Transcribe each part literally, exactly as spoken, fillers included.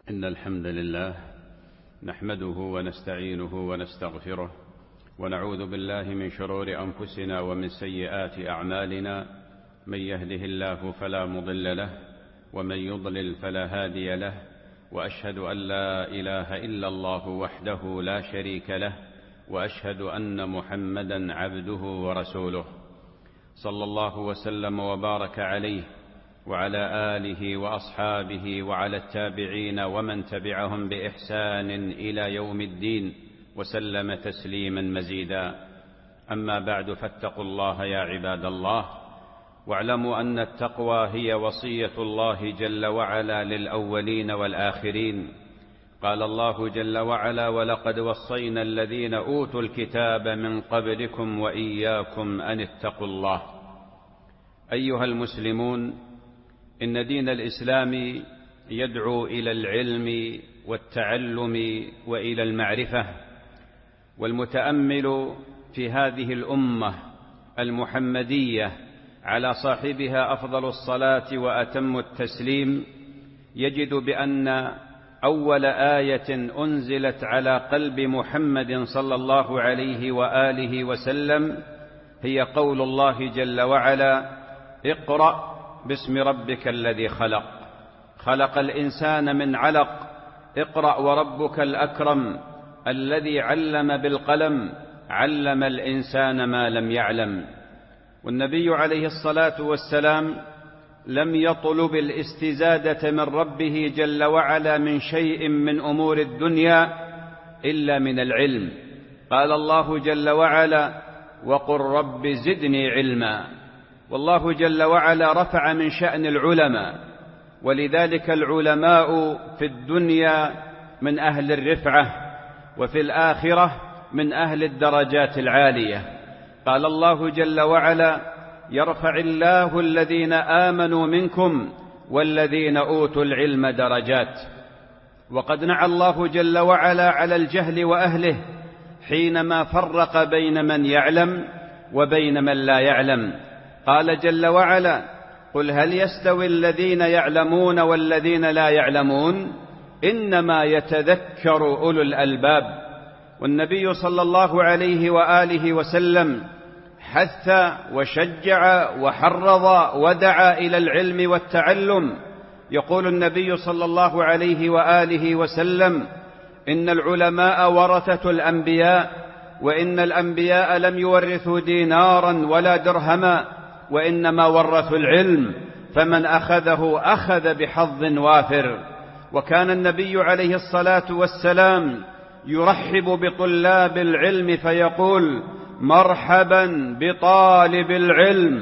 إن الحمد لله نحمده ونستعينه ونستغفره ونعوذ بالله من شرور أنفسنا ومن سيئات أعمالنا. من يهده الله فلا مضل له ومن يضلل فلا هادي له، وأشهد أن لا إله إلا الله وحده لا شريك له، وأشهد أن محمدا عبده ورسوله، صلى الله وسلم وبارك عليه وعلى آله وأصحابه وعلى التابعين ومن تبعهم بإحسان إلى يوم الدين، وسلم تسليما مزيدا. أما بعد، فاتقوا الله يا عباد الله، واعلموا أن التقوى هي وصية الله جل وعلا للأولين والآخرين. قال الله جل وعلا: ولقد وصينا الذين أوتوا الكتاب من قبلكم وإياكم أن اتقوا الله. أيها المسلمون، إن دين الإسلام يدعو إلى العلم والتعلم وإلى المعرفة، والمتأمل في هذه الأمة المحمدية على صاحبها أفضل الصلاة وأتم التسليم يجد بأن أول آية أنزلت على قلب محمد صلى الله عليه وآله وسلم هي قول الله جل وعلا: اقرأ باسم ربك الذي خلق، خلق الإنسان من علق، اقرأ وربك الأكرم الذي علم بالقلم، علم الإنسان ما لم يعلم. والنبي عليه الصلاة والسلام لم يطلب الاستزادة من ربه جل وعلا من شيء من أمور الدنيا إلا من العلم. قال الله جل وعلا: وقل رب زدني علما. والله جل وعلا رفع من شأن العلماء، ولذلك العلماء في الدنيا من أهل الرفعة، وفي الآخرة من أهل الدرجات العالية. قال الله جل وعلا: يرفع الله الذين آمنوا منكم والذين أوتوا العلم درجات. وقد نعى الله جل وعلا على الجهل وأهله حينما فرق بين من يعلم وبين من لا يعلم. قال جل وعلا: قل هل يستوي الذين يعلمون والذين لا يعلمون إنما يتذكر أولو الألباب. والنبي صلى الله عليه وآله وسلم حث وشجع وحرض ودعا إلى العلم والتعلم. يقول النبي صلى الله عليه وآله وسلم: إن العلماء ورثة الأنبياء، وإن الأنبياء لم يورثوا دينارا ولا درهما، وإنما ورثوا العلم، فمن أخذه أخذ بحظ وافر. وكان النبي عليه الصلاة والسلام يرحب بطلاب العلم فيقول: مرحبا بطالب العلم،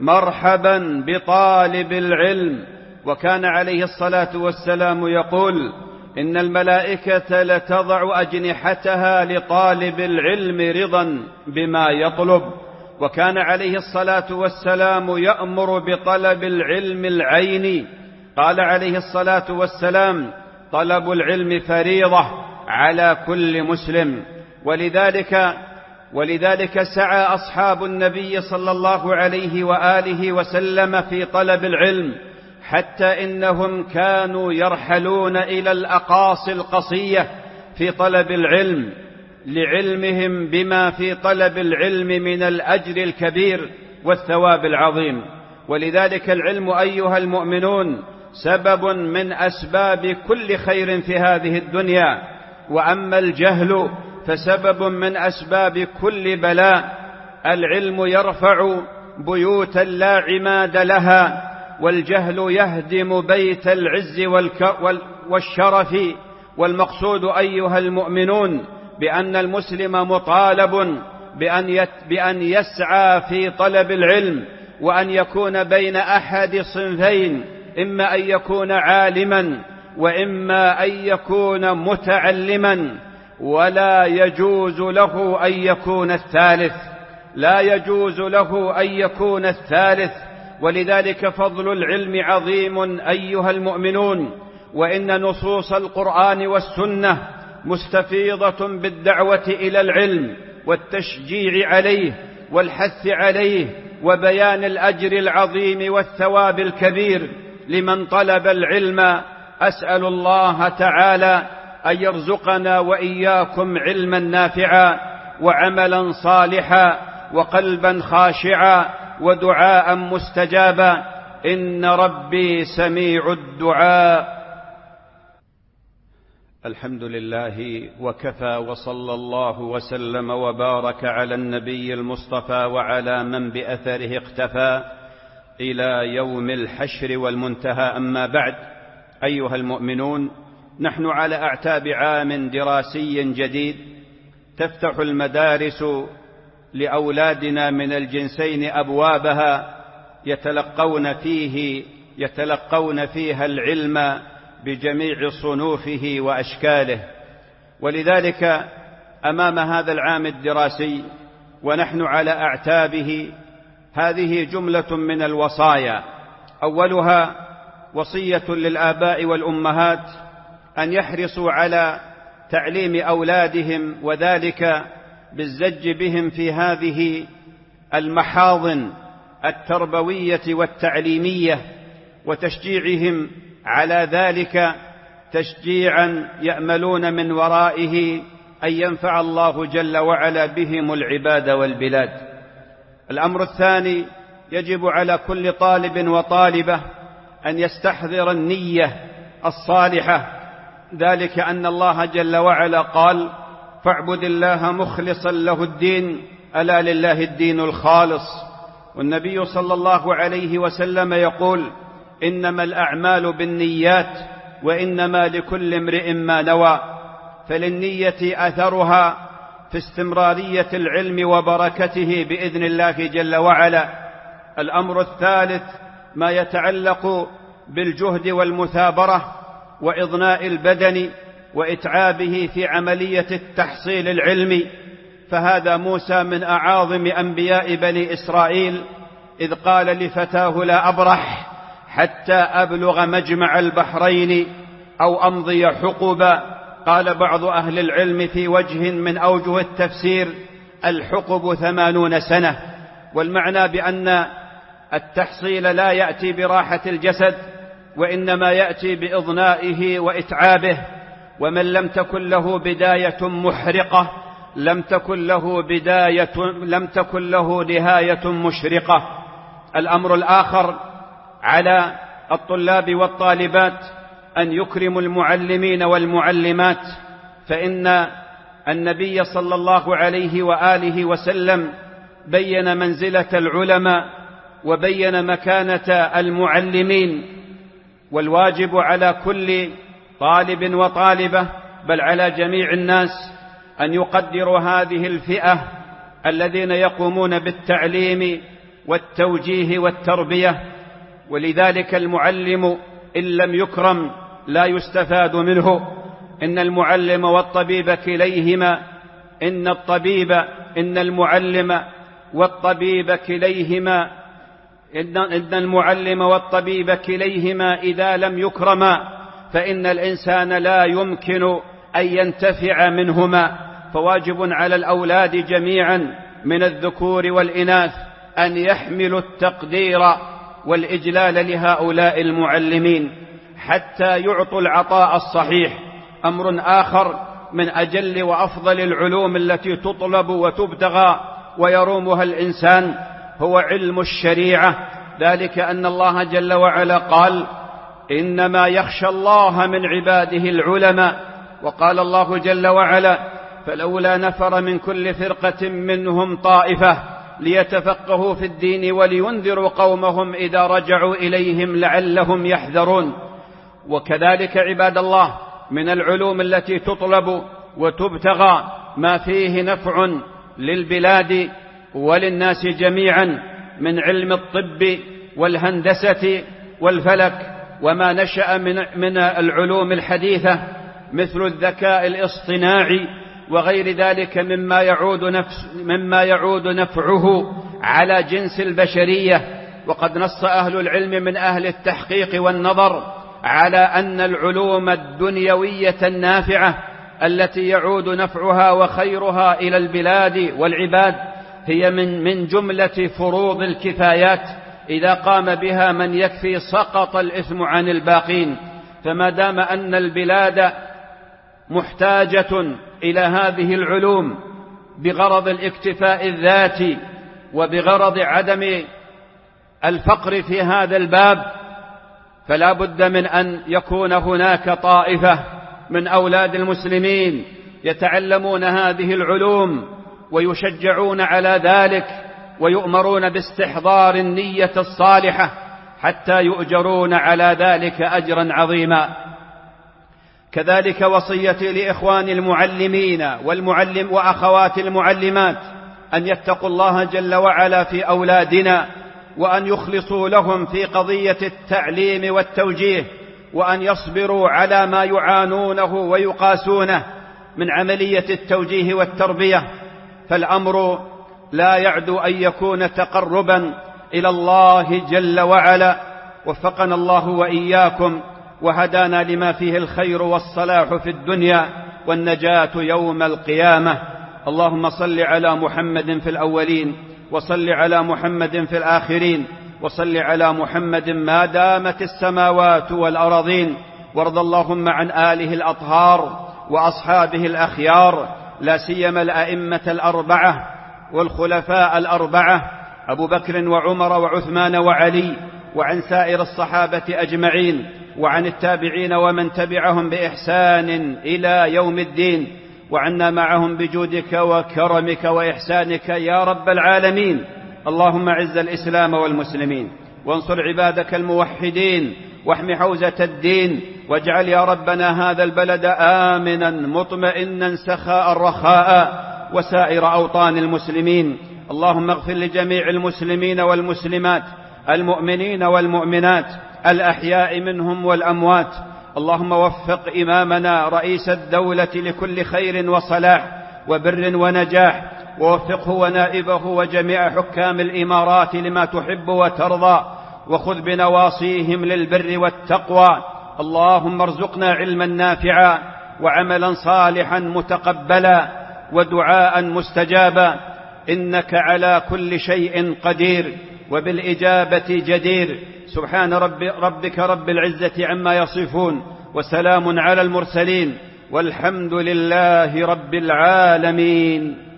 مرحبا بطالب العلم. وكان عليه الصلاة والسلام يقول: إن الملائكة لتضع أجنحتها لطالب العلم رضا بما يطلب. وكان عليه الصلاة والسلام يأمر بطلب العلم العيني. قال عليه الصلاة والسلام: طلب العلم فريضة على كل مسلم. ولذلك ولذلك سعى أصحاب النبي صلى الله عليه وآله وسلم في طلب العلم، حتى إنهم كانوا يرحلون إلى الأقاصي القصية في طلب العلم، لعلمهم بما في طلب العلم من الأجر الكبير والثواب العظيم. ولذلك العلم أيها المؤمنون سبب من أسباب كل خير في هذه الدنيا، وأما الجهل فسبب من أسباب كل بلاء. العلم يرفع بيوتا لا عماد لها، والجهل يهدم بيت العز والشرف. والمقصود أيها المؤمنون بأن المسلم مطالب بأن يسعى في طلب العلم، وأن يكون بين أحد صنفين: إما أن يكون عالما وإما أن يكون متعلما، ولا يجوز له أن يكون الثالث، لا يجوز له أن يكون الثالث. ولذلك فضل العلم عظيم أيها المؤمنون، وإن نصوص القرآن والسنة مستفيضة بالدعوة إلى العلم والتشجيع عليه والحث عليه، وبيان الأجر العظيم والثواب الكبير لمن طلب العلم أسأل الله تعالى أن يرزقنا وإياكم علما نافعا وعملا صالحا وقلبا خاشعا ودعاء مستجابا، إن ربي سميع الدعاء. الحمد لله وكفى، وصلى الله وسلم وبارك على النبي المصطفى وعلى من بأثره اقتفى إلى يوم الحشر والمنتهى. أما بعد، أيها المؤمنون، نحن على أعتاب عام دراسي جديد تفتح المدارس لأولادنا من الجنسين أبوابها يتلقون فيه يتلقون فيها العلم بجميع صنوفه وأشكاله. ولذلك أمام هذا العام الدراسي ونحن على أعتابه هذه جملة من الوصايا. أولها وصية للآباء والأمهات أن يحرصوا على تعليم أولادهم، وذلك بالزج بهم في هذه المحاضن التربوية والتعليمية، وتشجيعهم على ذلك تشجيعا يأملون من ورائه أن ينفع الله جل وعلا بهم العباد والبلاد. الأمر الثاني، يجب على كل طالب وطالبة أن يستحضر النية الصالحة، ذلك أن الله جل وعلا قال: فاعبد الله مخلصا له الدين، ألا لله الدين الخالص. والنبي صلى الله عليه وسلم يقول: إنما الأعمال بالنيات وإنما لكل امرئ ما نوى. فللنية أثرها في استمرارية العلم وبركته بإذن الله جل وعلا. الأمر الثالث ما يتعلق بالجهد والمثابرة وإضناء البدن وإتعابه في عملية التحصيل العلمي، فهذا موسى من أعاظم أنبياء بني إسرائيل إذ قال لفتاه: لا أبرح حتى أبلغ مجمع البحرين أو أمضي حقبا. قال بعض أهل العلم في وجه من أوجه التفسير: الحقب ثمانون سنة. والمعنى بأن التحصيل لا يأتي براحة الجسد، وإنما يأتي بإضنائه وإتعابه. ومن لم تكن له بداية محرقة لم تكن له بداية لم تكن له نهاية مشرقة. الأمر الآخر على الطلاب والطالبات أن يكرموا المعلمين والمعلمات، فإن النبي صلى الله عليه وآله وسلم بين منزلة العلماء وبين مكانة المعلمين. والواجب على كل طالب وطالبة، بل على جميع الناس، أن يقدروا هذه الفئة الذين يقومون بالتعليم والتوجيه والتربية. ولذلك المعلم إن لم يكرم لا يستفاد منه. إن المعلم والطبيب كليهما إن الطبيب إن المعلم والطبيب كليهما إن, إن المعلم والطبيب كليهما إذا لم يكرما فإن الإنسان لا يمكن أن ينتفع منهما. فواجب على الأولاد جميعا من الذكور والإناث أن يحملوا التقدير والإجلال لهؤلاء المعلمين حتى يعطوا العطاء الصحيح. أمر آخر من أجل وأفضل العلوم التي تطلب وتبتغى ويرومها الإنسان هو علم الشريعة، ذلك أن الله جل وعلا قال: إنما يخشى الله من عباده العلماء. وقال الله جل وعلا: فلولا نفر من كل فرقة منهم طائفة ليتفقهوا في الدين ولينذروا قومهم إذا رجعوا إليهم لعلهم يحذرون. وكذلك عباد الله من العلوم التي تطلب وتبتغى ما فيه نفع للبلاد وللناس جميعا من علم الطب والهندسة والفلك، وما نشأ من, من العلوم الحديثة مثل الذكاء الاصطناعي وغير ذلك مما يعود, نفس مما يعود نفعه على جنس البشرية. وقد نص أهل العلم من أهل التحقيق والنظر على أن العلوم الدنيوية النافعة التي يعود نفعها وخيرها إلى البلاد والعباد هي من, من جملة فروض الكفايات، إذا قام بها من يكفي سقط الإثم عن الباقين. فما دام أن البلاد محتاجة إلى هذه العلوم بغرض الاكتفاء الذاتي وبغرض عدم الفقر في هذا الباب، فلا بد من أن يكون هناك طائفة من أولاد المسلمين يتعلمون هذه العلوم ويشجعون على ذلك ويؤمرون باستحضار النية الصالحة حتى يؤجرون على ذلك أجرا عظيما. كذلك وصيتي لإخواني المعلمين والمعلم وأخوات المعلمات أن يتقوا الله جل وعلا في أولادنا، وأن يخلصوا لهم في قضية التعليم والتوجيه، وأن يصبروا على ما يعانونه ويقاسونه من عملية التوجيه والتربية، فالأمر لا يعدو أن يكون تقربا إلى الله جل وعلا. وفقنا الله وإياكم وهدانا لما فيه الخير والصلاح في الدنيا والنجاة يوم القيامة. اللهم صل على محمد في الأولين، وصل على محمد في الآخرين، وصل على محمد ما دامت السماوات والأراضين. وارض اللهم عن آله الأطهار وأصحابه الأخيار، لا سيما الأئمة الأربعة والخلفاء الأربعة أبو بكر وعمر وعثمان وعلي، وعن سائر الصحابة أجمعين، وعن التابعين ومن تبعهم بإحسان إلى يوم الدين، وعنا معهم بجودك وكرمك وإحسانك يا رب العالمين. اللهم أعز الإسلام والمسلمين، وانصر عبادك الموحدين، واحم حوزة الدين، واجعل يا ربنا هذا البلد آمنا مطمئنا سخاء رخاء، وسائر أوطان المسلمين. اللهم اغفر لجميع المسلمين والمسلمات، المؤمنين والمؤمنات، الأحياء منهم والأموات. اللهم وفق إمامنا رئيس الدولة لكل خير وصلاح وبر ونجاح، ووفقه ونائبه وجميع حكام الإمارات لما تحب وترضى، وخذ بنواصيهم للبر والتقوى. اللهم ارزقنا علما نافعا وعملا صالحا متقبلا ودعاء مستجابا، إنك على كل شيء قدير وبالإجابة جدير. سبحان رب ربك رب العزة عما يصفون، وسلام على المرسلين، والحمد لله رب العالمين.